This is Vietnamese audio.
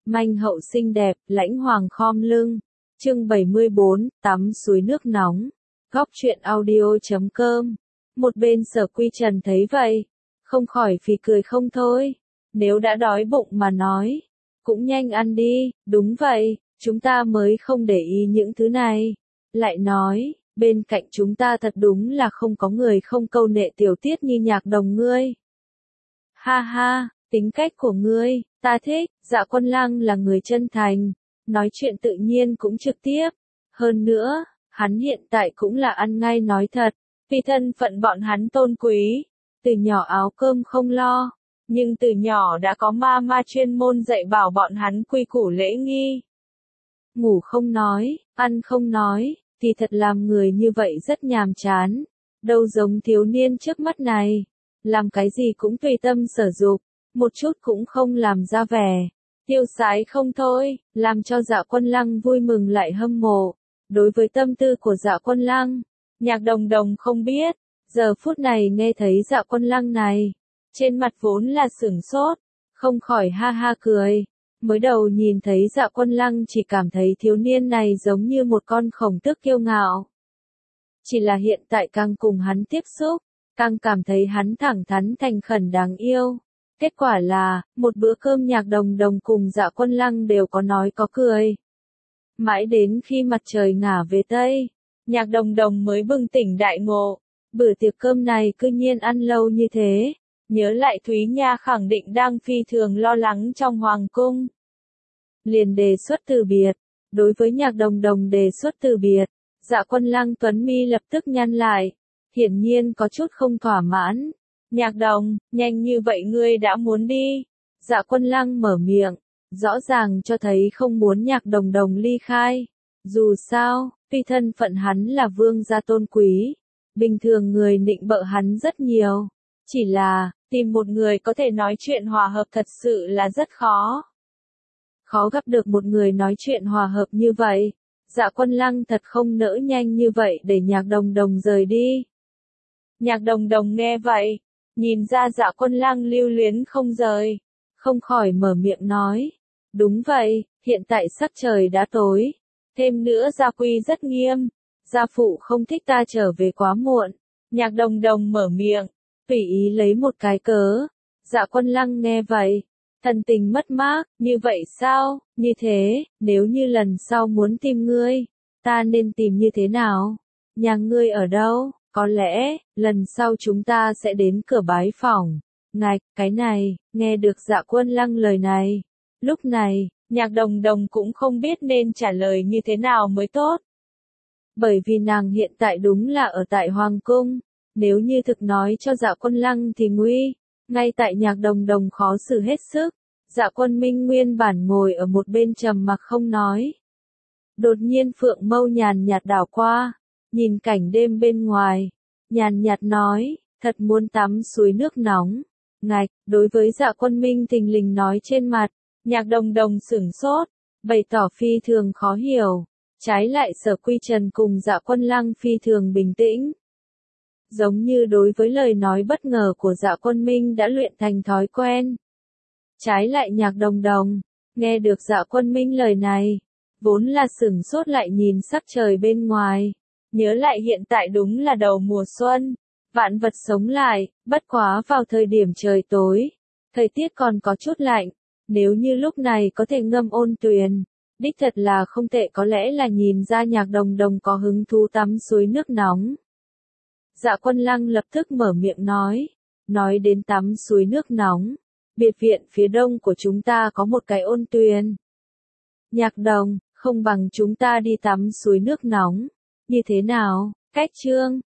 Manh hậu xinh đẹp, lãnh hoàng khom lưng. Chương 74, tắm suối nước nóng. Góc truyện audio.com. Một bên Sở Quy Trần thấy vậy, không khỏi phì cười không thôi. Nếu đã đói bụng mà nói, cũng nhanh ăn đi, đúng vậy, chúng ta mới không để ý những thứ này. Lại nói, bên cạnh chúng ta thật đúng là không có người không câu nệ tiểu tiết như Nhạc Đồng ngươi. Ha ha, tính cách của ngươi, ta thích. Dạ Quân Lăng là người chân thành, nói chuyện tự nhiên cũng trực tiếp. Hơn nữa, hắn hiện tại cũng là ăn ngay nói thật, vì thân phận bọn hắn tôn quý, từ nhỏ áo cơm không lo, nhưng từ nhỏ đã có ma chuyên môn dạy bảo bọn hắn quy củ lễ nghi. Ngủ không nói, ăn không nói, thì thật làm người như vậy rất nhàm chán, đâu giống thiếu niên trước mắt này, làm cái gì cũng tùy tâm sở dục, một chút cũng không làm ra vẻ tiêu sái không thôi, làm cho Dạ Quân Lăng vui mừng lại hâm mộ. Đối với tâm tư của Dạ Quân Lăng, Nhạc Đồng Đồng không biết, giờ phút này nghe thấy Dạ Quân Lăng này, trên mặt vốn là sửng sốt, không khỏi ha ha cười. Mới đầu nhìn thấy Dạ Quân Lăng chỉ cảm thấy thiếu niên này giống như một con khổng tước kiêu ngạo. Chỉ là hiện tại càng cùng hắn tiếp xúc, càng cảm thấy hắn thẳng thắn thành khẩn đáng yêu. Kết quả là, một bữa cơm Nhạc Đồng Đồng cùng Dạ Quân Lăng đều có nói có cười. Mãi đến khi mặt trời ngả về Tây, Nhạc Đồng Đồng mới bừng tỉnh đại ngộ. Bữa tiệc cơm này cư nhiên ăn lâu như thế, nhớ lại Thúy Nha khẳng định đang phi thường lo lắng trong hoàng cung. Liền đề xuất từ biệt. Đối với Nhạc Đồng Đồng đề xuất từ biệt, Dạ Quân Lăng tuấn mi lập tức nhăn lại, hiển nhiên có chút không thỏa mãn. Nhạc Đồng, nhanh như vậy ngươi đã muốn đi. Dạ Quân Lăng mở miệng, rõ ràng cho thấy không muốn Nhạc Đồng Đồng ly khai. Dù sao, tuy thân phận hắn là vương gia tôn quý, bình thường người nịnh bợ hắn rất nhiều. Chỉ là, tìm một người có thể nói chuyện hòa hợp thật sự là rất khó. Khó gặp được một người nói chuyện hòa hợp như vậy. Dạ Quân Lăng thật không nỡ nhanh như vậy để Nhạc Đồng Đồng rời đi. Nhạc Đồng Đồng nghe vậy, nhìn ra Dạ Quân Lăng lưu luyến không rời, không khỏi mở miệng nói. Đúng vậy, hiện tại sắc trời đã tối. Thêm nữa gia quy rất nghiêm. Gia phụ không thích ta trở về quá muộn. Nhạc Đồng Đồng mở miệng, tùy ý lấy một cái cớ. Dạ Quân Lăng nghe vậy, thần tình mất mát. Như vậy sao? Như thế, nếu như lần sau muốn tìm ngươi, ta nên tìm như thế nào? Nhà ngươi ở đâu? Có lẽ, lần sau chúng ta sẽ đến cửa bái phỏng. Ngạch, cái này, nghe được Dạ Quân Lăng lời này. Lúc này, Nhạc Đồng Đồng cũng không biết nên trả lời như thế nào mới tốt. Bởi vì nàng hiện tại đúng là ở tại Hoàng Cung. Nếu như thực nói cho Dạ Quân Lăng thì nguy. Ngay tại Nhạc Đồng Đồng khó xử hết sức. Dạ Quân Minh nguyên bản ngồi ở một bên trầm mặc không nói. Đột nhiên phượng mâu nhàn nhạt đảo qua, nhìn cảnh đêm bên ngoài, nhàn nhạt nói, thật muốn tắm suối nước nóng. Ngạch, đối với Dạ Quân Minh thình lình nói trên mặt, Nhạc Đồng Đồng sửng sốt, bày tỏ phi thường khó hiểu. Trái lại Sở Quy Trần cùng Dạ Quân Lăng phi thường bình tĩnh. Giống như đối với lời nói bất ngờ của Dạ Quân Minh đã luyện thành thói quen. Trái lại Nhạc Đồng Đồng, nghe được Dạ Quân Minh lời này, vốn là sửng sốt lại nhìn sắc trời bên ngoài. Nhớ lại hiện tại đúng là đầu mùa xuân, vạn vật sống lại, bất quá vào thời điểm trời tối, thời tiết còn có chút lạnh, nếu như lúc này có thể ngâm ôn tuyền, đích thật là không tệ, có lẽ là nhìn ra Nhạc Đồng Đồng có hứng thú tắm suối nước nóng. Dạ Quân Lăng lập tức mở miệng nói đến tắm suối nước nóng, biệt viện phía đông của chúng ta có một cái ôn tuyền. Nhạc Đồng, không bằng chúng ta đi tắm suối nước nóng, như thế nào? Cách chương